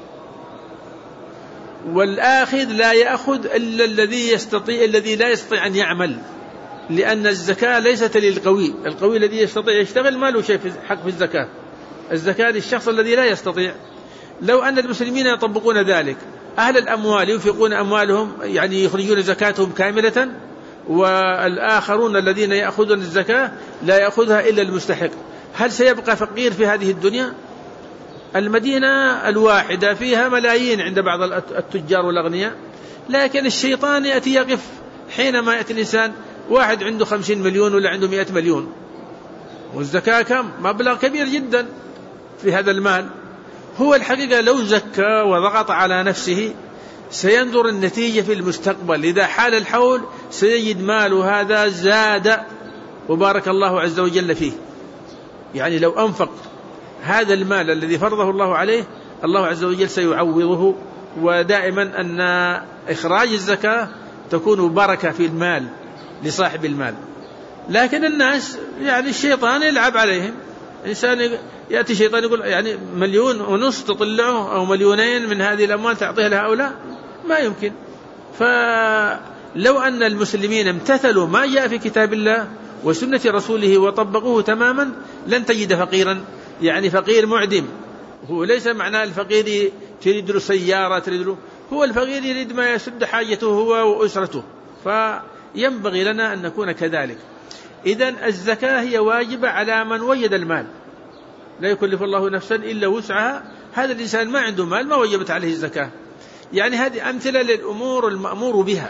والآخذ لا يأخذ إلا الذي يستطيع، الذي لا يستطيع أن يعمل، لأن الزكاة ليست للقوي. القوي الذي يستطيع يشتغل ما له شيء في حق في الزكاة. الزكاة للشخص الذي لا يستطيع. لو أن المسلمين يطبقون ذلك، أهل الأموال ينفقون أموالهم يعني يخرجون زكاتهم كاملة، والآخرون الذين يأخذون الزكاة لا يأخذها إلا المستحق، هل سيبقى فقير في هذه الدنيا؟ المدينة الواحدة فيها ملايين عند بعض التجار والأغنياء، لكن الشيطان يأتي يقف حينما يأتي الإنسان واحد عنده خمسين مليون ولا عنده مئة مليون، والزكاة كم؟ مبلغ كبير جدا في هذا المال. هو الحقيقة لو زكى وضغط على نفسه سينظر النتيجة في المستقبل، إذا حال الحول سيجد ماله هذا زاد وبارك الله عز وجل فيه. يعني لو أنفق هذا المال الذي فرضه الله عليه، الله عز وجل سيعوضه. ودائما أن إخراج الزكاة تكون بركة في المال لصاحب المال. لكن الناس يعني الشيطان يلعب عليهم. إنسان يأتي شيطان يقول يعني مليون ونص تطلعه أو مليونين من هذه الأموال تعطيها لهؤلاء، ما يمكن. فلو أن المسلمين امتثلوا ما جاء في كتاب الله وسنة رسوله وطبقوه تماما لن تجد فقيرا يعني فقير معدم. هو ليس معنى الفقير تريد له سيارة، تريد له، هو الفقير يريد ما يسد حاجته هو وأسرته، فينبغي لنا أن نكون كذلك. إذن الزكاة هي واجبة على من وجد المال، لا يكلف الله نفسا إلا وسعها. هذا الإنسان ما عنده مال ما وجبت عليه الزكاة. يعني هذه أمثلة للأمور المأمور بها.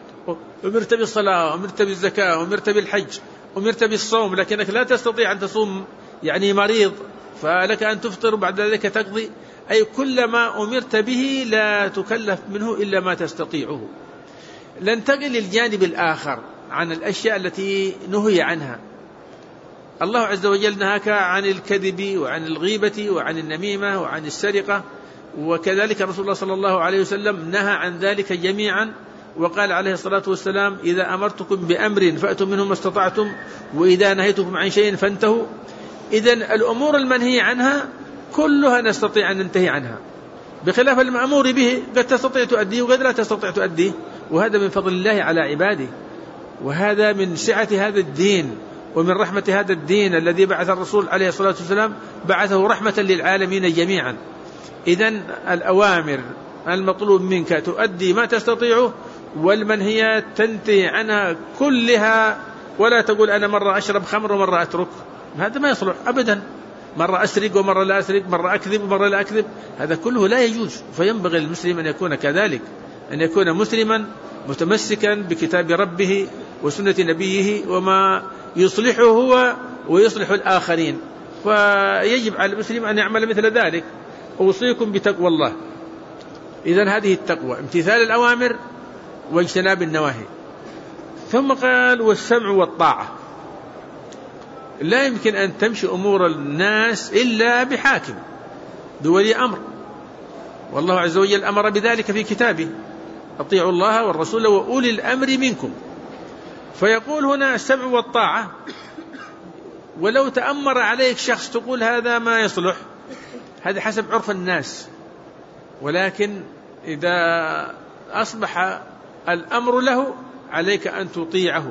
أمرت بالصلاة، أمرت بالزكاة، أمرت بالحج، أمرت بالصوم، لكنك لا تستطيع أن تصوم، يعني مريض فلك أن تفطر بعد ذلك تقضي. أي كل ما أمرت به لا تكلف منه إلا ما تستطيعه. ننتقل للجانب الآخر عن الأشياء التي نهي عنها. الله عز وجل نهاك عن الكذب وعن الغيبة وعن النميمة وعن السرقة، وكذلك رسول الله صلى الله عليه وسلم نهى عن ذلك جميعا، وقال عليه الصلاة والسلام: إذا أمرتكم بأمر فأتوا منه ما استطعتم، وإذا نهيتكم عن شيء فانتهوا. إذن الأمور المنهي عنها كلها نستطيع أن ننتهي عنها، بخلاف المأمور به قد تستطيع تؤديه وقد لا تستطيع تؤديه، وهذا من فضل الله على عباده، وهذا من سعة هذا الدين ومن رحمة هذا الدين الذي بعث الرسول عليه الصلاة والسلام، بعثه رحمة للعالمين جميعا. إذن الأوامر المطلوب منك تؤدي ما تستطيعه، والمنهيات تنتهي عنها كلها، ولا تقول أنا مرة أشرب خمر ومرة أترك، هذا ما يصلح أبدا. مرة أسرق ومرة لا أسرق، مرة أكذب ومرة لا أكذب، هذا كله لا يجوز. فينبغي للمسلم أن يكون كذلك، أن يكون مسلما متمسكا بكتاب ربه وسنة نبيه وما يصلحه هو ويصلح الآخرين، فيجب على المسلم أن يعمل مثل ذلك. أوصيكم بتقوى الله. إذن هذه التقوى امتثال الأوامر واجتناب النواهي. ثم قال: والسمع والطاعة. لا يمكن أن تمشي أمور الناس إلا بحاكم ذو أمر، والله عز وجل أمر بذلك في كتابه: أطيعوا الله والرسول وأولي الأمر منكم. فيقول هنا السمع والطاعة. ولو تأمر عليك شخص تقول هذا ما يصلح، هذا حسب عرف الناس، ولكن إذا أصبح الأمر له عليك أن تطيعه.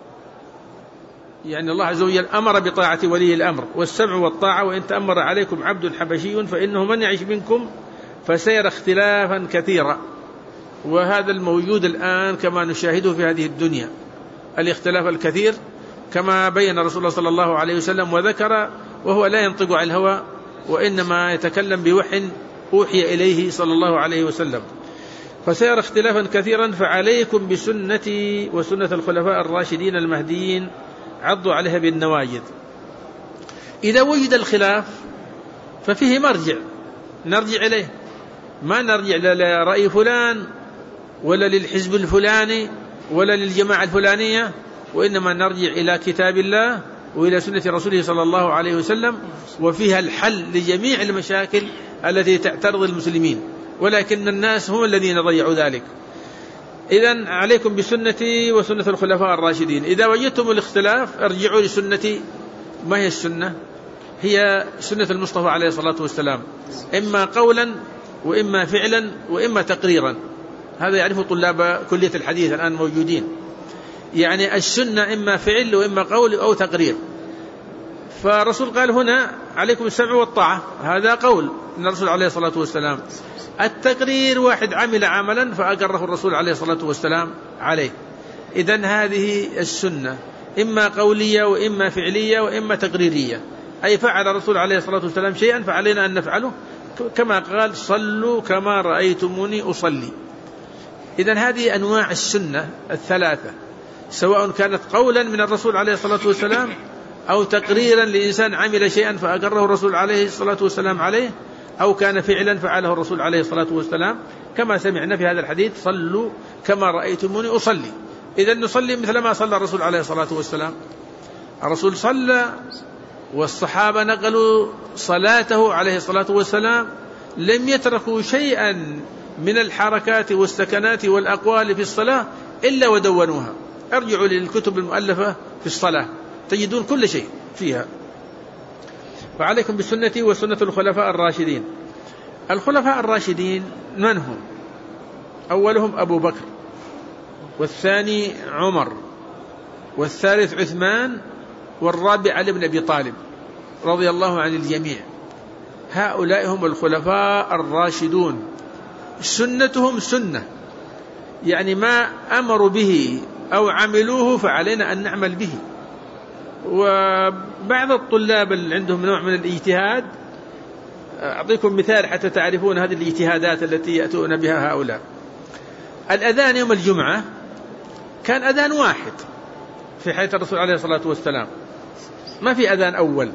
يعني الله عز وجل أمر بطاعة ولي الأمر: والسمع والطاعة وإن تأمر عليكم عبد حبشي فإنه من يعيش منكم فسيرى اختلافا كثيرا. وهذا الموجود الآن كما نشاهده في هذه الدنيا، الاختلاف الكثير كما بين رسول الله صلى الله عليه وسلم وذكر، وهو لا ينطق عن الهوى وإنما يتكلم بوحي أوحي إليه صلى الله عليه وسلم. فسيرى اختلافا كثيرا فعليكم بسنتي وسنة الخلفاء الراشدين المهديين عضوا عليها بالنواجذ. إذا وجد الخلاف ففيه مرجع نرجع إليه، ما نرجع لرأي فلان ولا للحزب الفلاني ولا للجماعة الفلانية، وإنما نرجع إلى كتاب الله وإلى سنة رسوله صلى الله عليه وسلم، وفيها الحل لجميع المشاكل التي تعترض المسلمين، ولكن الناس هم الذين ضيعوا ذلك. إذن عليكم بسنتي وسنة الخلفاء الراشدين. إذا وجدتم الاختلاف ارجعوا لسنتي. ما هي السنة؟ هي سنة المصطفى عليه الصلاة والسلام، إما قولا وإما فعلا وإما تقريرا. هذا يعرفه طلاب كلية الحديث الآن موجودين. يعني السنة إما فعل وإما قول أو تقرير. فالرسول قال هنا عليكم السمع والطاعة، هذا قول من الرسول عليه الصلاة والسلام. التقرير واحد عمل عملا فأقره الرسول عليه الصلاة والسلام عليه. إذن هذه السنة إما قولية وإما فعلية وإما تقريرية، أي فعل الرسول عليه الصلاة والسلام شيئا فعلينا أن نفعله، كما قال: صلوا كما رأيتموني أصلي. إذن هذه أنواع السنة الثلاثة، سواء كانت قولا من الرسول عليه الصلاة والسلام أو تقريرا لإنسان عمل شيئا فأقره الرسول عليه الصلاة والسلام عليه، أو كان فعلا فعله الرسول عليه الصلاة والسلام، كما سمعنا في هذا الحديث: صلوا كما رأيتموني أصلي. إذن نصلي مثل ما صلى الرسول عليه الصلاة والسلام. الرسول صلى والصحابة نقلوا صلاته عليه الصلاة والسلام، لم يتركوا شيئا من الحركات والسكنات والأقوال في الصلاة إلا ودونوها. ارجعوا للكتب المؤلفة في الصلاة تجدون كل شيء فيها. فعليكم بسنتي وسنة الخلفاء الراشدين. الخلفاء الراشدين من هم؟ أولهم أبو بكر والثاني عمر، والثالث عثمان، والرابع علي بن أبي طالب رضي الله عن الجميع. هؤلاء هم الخلفاء الراشدون، سنتهم سنة، يعني ما أمروا به أو عملوه فعلينا أن نعمل به. وبعض الطلاب اللي عندهم نوع من الاجتهاد، أعطيكم مثال حتى تعرفون هذه الاجتهادات التي يأتون بها هؤلاء. الأذان يوم الجمعة كان أذان واحد في حياة الرسول عليه الصلاة والسلام، ما في أذان أول،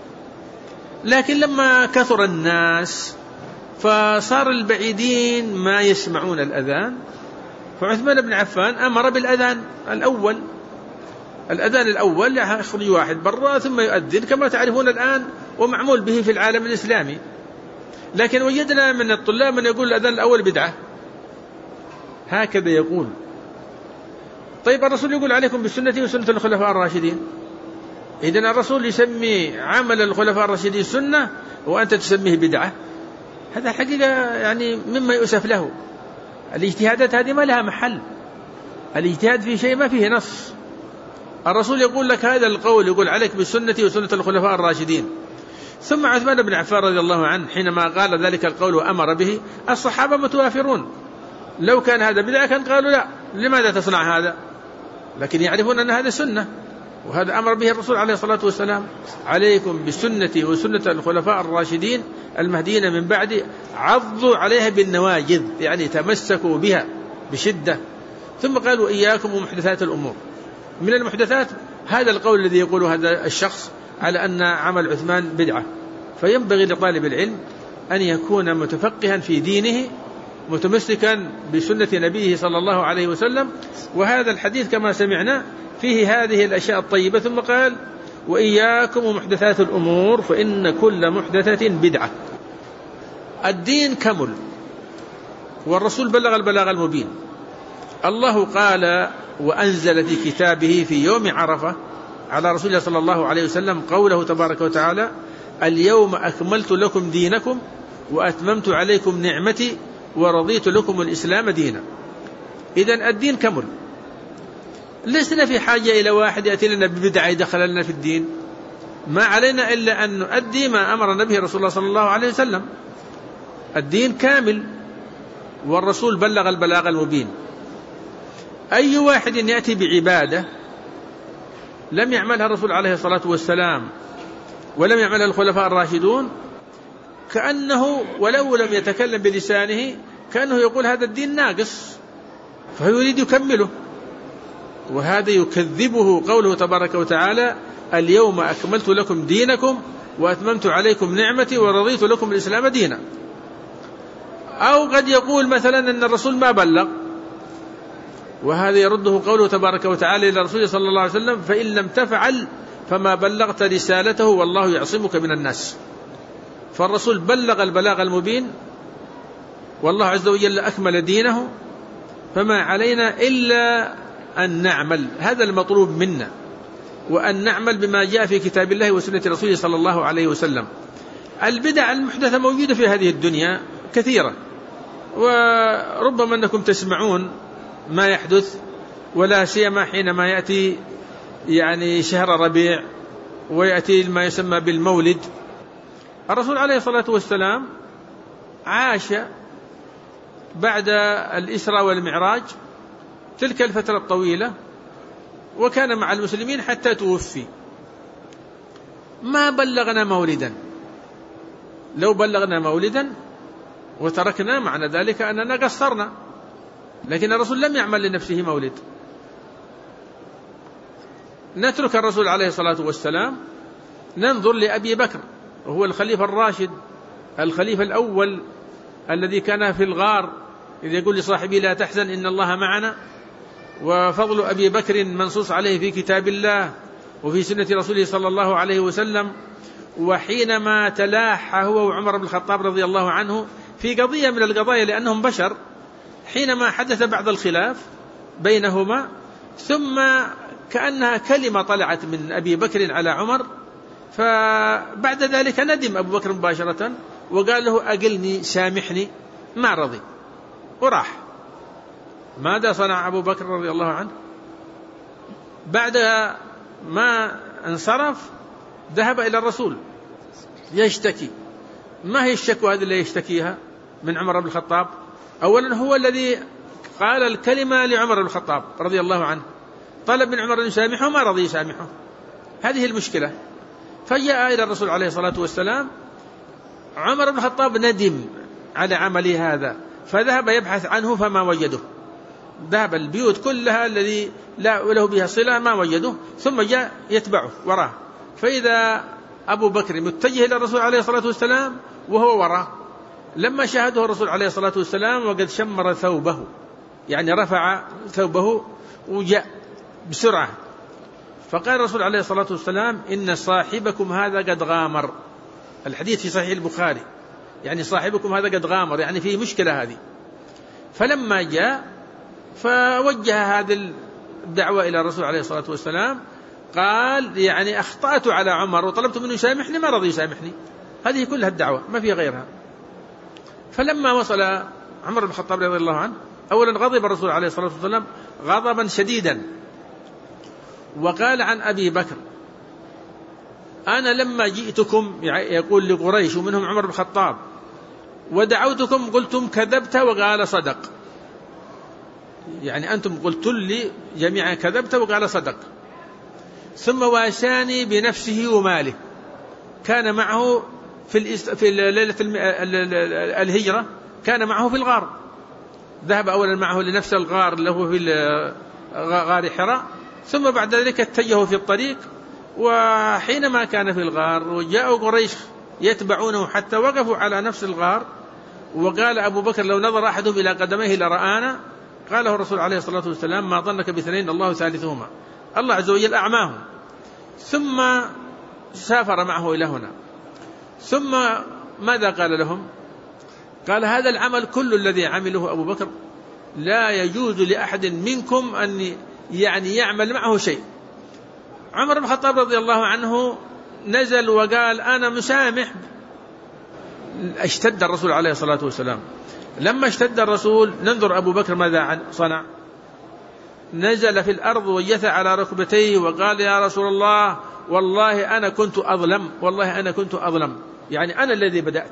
لكن لما كثر الناس فصار البعيدين ما يسمعون الأذان، فعثمان بن عفان أمر بالأذان الأول. الأذان الأول يخرج واحد برا ثم يؤذن كما تعرفون الآن، ومعمول به في العالم الإسلامي. لكن وجدنا من الطلاب من يقول الأذان الأول بدعة، هكذا يقول. طيب الرسول يقول عليكم بسنتي وسنة الخلفاء الراشدين، إذن الرسول يسمي عمل الخلفاء الراشدين سنة وأنت تسميه بدعة، هذا حقيقة يعني مما يؤسف له. الاجتهادات هذه ما لها محل، الاجتهاد في شيء ما فيه نص. الرسول يقول لك هذا القول، يقول عليك بسنتي وسنة الخلفاء الراشدين. ثم عثمان بن عفان رضي الله عنه حينما قال ذلك القول وأمر به، الصحابة متوافرون، لو كان هذا بدعة كان قالوا لا، لماذا تصنع هذا؟ لكن يعرفون أن هذا سنة، وهذا أمر به الرسول عليه الصلاة والسلام. عليكم بسنتي وسنة الخلفاء الراشدين المهديين من بعد، عضوا عليها بالنواجذ، يعني تمسكوا بها بشدة. ثم قالوا إياكم ومحدثات الأمور. من المحدثات هذا القول الذي يقول هذا الشخص على أن عمل عثمان بدعة. فينبغي لطالب العلم أن يكون متفقها في دينه، متمسكا بسنة نبيه صلى الله عليه وسلم. وهذا الحديث كما سمعنا فيه هذه الأشياء الطيبة. ثم قال وإياكم ومحدثات الأمور فإن كل محدثة بدعة. الدين كمل، والرسول بلغ البلاغ المبين. الله قال وأنزل في كتابه في يوم عرفة على رسول الله صلى الله عليه وسلم قوله تبارك وتعالى اليوم أكملت لكم دينكم وأتممت عليكم نعمتي ورضيت لكم الإسلام دينا. إذن الدين كمل، لسنا في حاجة إلى واحد يأتي لنا ببدعة يدخل لنا في الدين. ما علينا إلا أن نؤدي ما أمرنا به رسول الله صلى الله عليه وسلم. الدين كامل والرسول بلغ البلاغ المبين. أي واحد يأتي بعبادة لم يعملها الرسول عليه الصلاة والسلام ولم يعملها الخلفاء الراشدون، كأنه ولو لم يتكلم بلسانه كأنه يقول هذا الدين ناقص، فهو يريد يكمله. وهذا يكذبه قوله تبارك وتعالى اليوم أكملت لكم دينكم وأتممت عليكم نعمتي ورضيت لكم الإسلام دينا. أو قد يقول مثلا أن الرسول ما بلغ، وهذا يرده قوله تبارك وتعالى إلى رسوله صلى الله عليه وسلم فإن لم تفعل فما بلغت رسالته والله يعصمك من الناس. فالرسول بلغ البلاغ المبين، والله عز وجل أكمل دينه، فما علينا إلا أن نعمل، هذا المطلوب منا، وأن نعمل بما جاء في كتاب الله وسنة رسوله صلى الله عليه وسلم. البدع المحدثة موجودة في هذه الدنيا كثيرة، وربما أنكم تسمعون ما يحدث، ولا سيما حينما يأتي يعني شهر ربيع ويأتي ما يسمى بالمولد. الرسول عليه الصلاة والسلام عاش بعد الإسراء والمعراج تلك الفترة الطويلة، وكان مع المسلمين حتى توفي. ما بلغنا مولدا، لو بلغنا مولدا وتركنا معنى ذلك أننا قصرنا، لكن الرسول لم يعمل لنفسه مولد. نترك الرسول عليه الصلاة والسلام، ننظر لأبي بكر وهو الخليفة الراشد، الخليفة الأول الذي كان في الغار إذ يقول لصاحبه لا تحزن إن الله معنا. وفضل أبي بكر منصوص عليه في كتاب الله وفي سنة رسوله صلى الله عليه وسلم. وحينما تلاحى هو وعمر بن الخطاب رضي الله عنه في قضية من القضايا لأنهم بشر، حينما حدث بعض الخلاف بينهما، ثم كأنها كلمة طلعت من أبي بكر على عمر، فبعد ذلك ندم أبو بكر مباشرة وقال له أقلني سامحني، ما رضي وراح. ماذا صنع أبو بكر رضي الله عنه؟ بعد ما انصرف ذهب إلى الرسول يشتكي. ما هي الشكوى هذه اللي يشتكيها من عمر بن الخطاب؟ أولا هو الذي قال الكلمة لعمر بن الخطاب رضي الله عنه، طلب من عمر أن يسامحه ما رضي يسامحه، هذه المشكلة. فجاء إلى الرسول عليه الصلاة والسلام. عمر بن الخطاب ندم على عمله هذا، فذهب يبحث عنه فما وجده، ذهب البيوت كلها الذي له بها صلة ما وجده، ثم جاء يتبعه وراه، فإذا أبو بكر متجه إلى الرسول عليه الصلاة والسلام وهو وراه. لما شاهده الرسول عليه الصلاة والسلام وقد شمر ثوبه، يعني رفع ثوبه وجاء بسرعة، فقال الرسول عليه الصلاة والسلام: إن صاحبكم هذا قد غامر. الحديث في صحيح البخاري، يعني صاحبكم هذا قد غامر، يعني فيه مشكلة هذه. فلما جاء فوجه هذه الدعوة إلى الرسول عليه الصلاة والسلام، قال: يعني أخطأت على عمر وطلبت منه يسامحني ما رضي يسامحني. هذه كلها الدعوة ما فيها غيرها. فلما وصل عمر بن الخطاب رضي الله عنه، أولا غضب الرسول عليه الصلاة والسلام غضبا شديدا، وقال عن أبي بكر: أنا لما جئتكم، يقول لقريش ومنهم عمر بن الخطاب، ودعوتكم قلتم كذبت وقال صدق، يعني أنتم قلت لي جميعا كذبت وقال صدق. ثم واساني بنفسه وماله، كان معه في في ليلة الهجرة، كان معه في الغار، ذهب أولا معه لنفس الغار له في غار حراء، ثم بعد ذلك اتجهوا في الطريق. وحينما كان في الغار وجاءوا قريش يتبعونه حتى وقفوا على نفس الغار، وقال أبو بكر: لو نظر أحدهم إلى قدميه لرآنا. قاله الرسول عليه الصلاة والسلام: ما ظنك باثنين الله ثالثهما، الله عز وجل أعماهم. ثم سافر معه إلى هنا. ثم ماذا قال لهم؟ قال: هذا العمل كل الذي عمله أبو بكر لا يجوز لأحد منكم أن يعني يعمل معه شيء. عمر بن الخطاب رضي الله عنه نزل وقال: أنا مسامح. اشتد الرسول عليه الصلاة والسلام. لما اشتد الرسول ننظر أبو بكر ماذا صنع. نزل في الأرض وجث على ركبتيه وقال: يا رسول الله، والله أنا كنت أظلم، والله أنا كنت أظلم، يعني أنا الذي بدأت.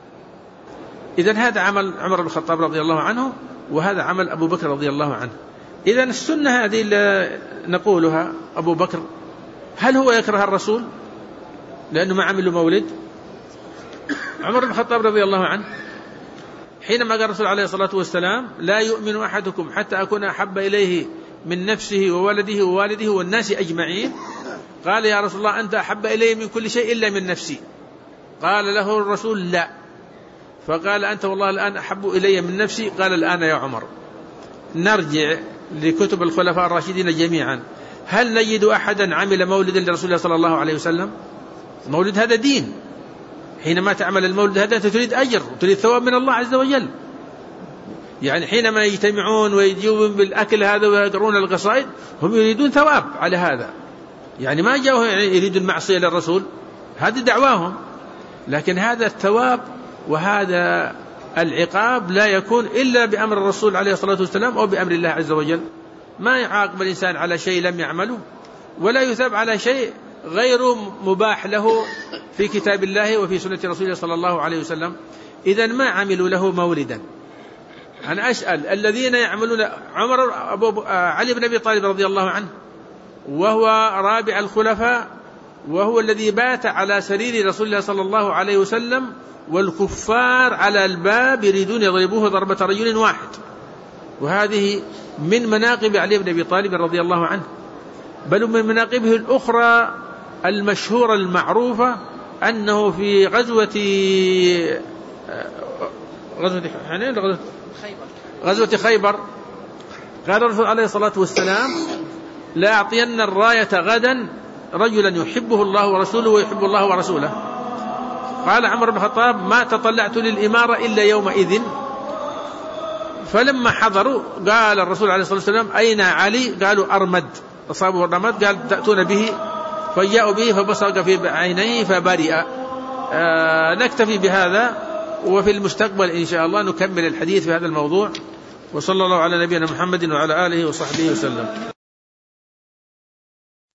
إذن هذا عمل عمر بن الخطاب رضي الله عنه، وهذا عمل أبو بكر رضي الله عنه. إذن السنة هذه اللي نقولها أبو بكر، هل هو يكره الرسول لأنه ما عمل له مولد؟ عمر بن الخطاب رضي الله عنه حينما قال الرسول عليه الصلاة والسلام: لا يؤمن أحدكم حتى أكون أحب إليه من نفسه وولده ووالده والناس أجمعين، قال: يا رسول الله، أنت أحب إليه من كل شيء إلا من نفسي. قال له الرسول: لا. فقال: أنت والله الآن أحب إلي من نفسي. قال: الآن يا عمر. نرجع لكتب الخلفاء الراشدين جميعا، هل نجد أحدا عمل مولدا لرسول الله صلى الله عليه وسلم؟ المولد هذا دين، حينما تعمل المولد هذا تريد أجر وتريد ثواب من الله عز وجل. يعني حينما يجتمعون ويجيبون بالأكل هذا ويقرون القصائد هم يريدون ثواب على هذا، يعني ما جاءوا يعني يريدون المعصية للرسول، هذه دعواهم. لكن هذا الثواب وهذا العقاب لا يكون إلا بأمر الرسول عليه الصلاة والسلام أو بأمر الله عز وجل. ما يعاقب الإنسان على شيء لم يعمله، ولا يثاب على شيء غير مباح له في كتاب الله وفي سنة رسوله صلى الله عليه وسلم. إذن ما عملوا له مولدا. أنا أسأل الذين يعملون، عمر أبو علي بن أبي طالب رضي الله عنه وهو رابع الخلفاء، وهو الذي بات على سرير رسول الله صلى الله عليه وسلم، والكفار على الباب يريدون يضربوه ضربة رجل واحد. وهذه من مناقب علي بن أبي طالب رضي الله عنه، بل من مناقبه الأخرى المشهورة المعروفة أنه في غزوة غزوة غزوة غزوة خيبر قال الرسول عليه الصلاة والسلام: لا أعطين الراية غدا رجلا يحبه الله ورسوله ويحب الله ورسوله. قال عمر بن الخطاب: ما تطلعت للإمارة إلا يومئذ. فلما حضروا قال الرسول عليه الصلاة والسلام: أين علي؟ قالوا: أرمد، أصابه الرمد. قال: تأتون به. فجاءوا به فبصق في عينيه فبرئ. آه نكتفي بهذا، وفي المستقبل إن شاء الله نكمل الحديث في هذا الموضوع. وصلى الله على نبينا محمد وعلى آله وصحبه وسلم.